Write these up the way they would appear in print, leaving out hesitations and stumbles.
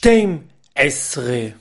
12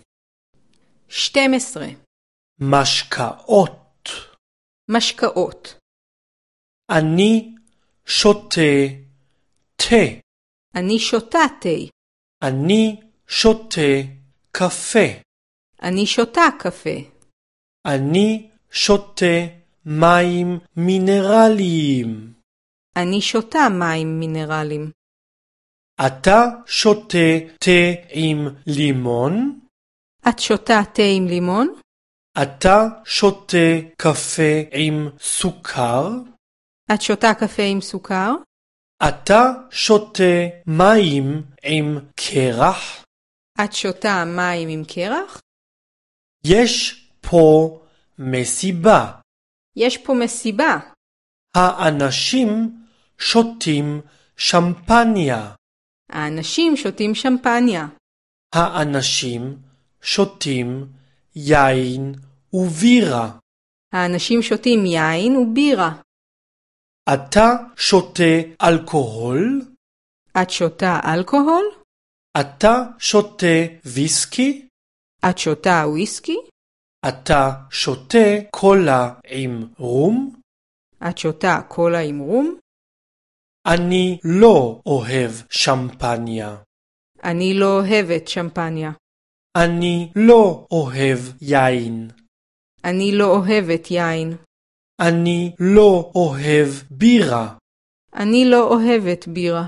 משקאות משקאות אני שותה תה אני שותה תה אני שותה קפה אני שותה קפה אני שותה מים מינרליים אני שותה מים מינרליים אתה שותה תה עם לימון? את שותה תה עם לימון? אתה שותה קפה עם סוכר? את שותה קפה עם סוכר? אתה שותה מים עם קרח? את שותה מים עם קרח? יש פה מסיבה. יש פה מסיבה. האנשים שותים שמפניה. האנשים שותים שמפניה. האנשים שותים יין ובירה. האנשים שותים יין ובירה. אתה שותה אלכוהול? את שותה אלכוהול? אתה שותה ויסקי? את שותה וויסקי? אתה שותה קולה עם רום? את שותה קולה עם רום? אני לא אוהב שמפניה. אני לא אוהבת שמפניה. אני לא אוהב יין. אני לא אוהבת יין. אני לא אוהב בירה. אני לא אוהבת בירה.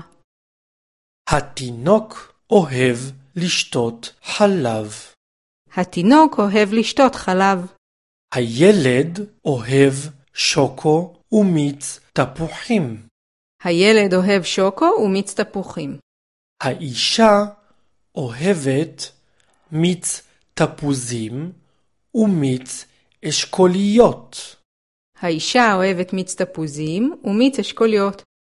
התינוק אוהב לשתות חלב. התינוק אוהב לשתות חלב. הילד אוהב שוקו ומיץ תפוחים. הילד אוהב שוקו ומיץ תפוחים. האישה אוהבת מיץ תפוזים ומיץ אשכוליות. האישה אוהבת מיץ תפוזים ומיץ אשכוליות.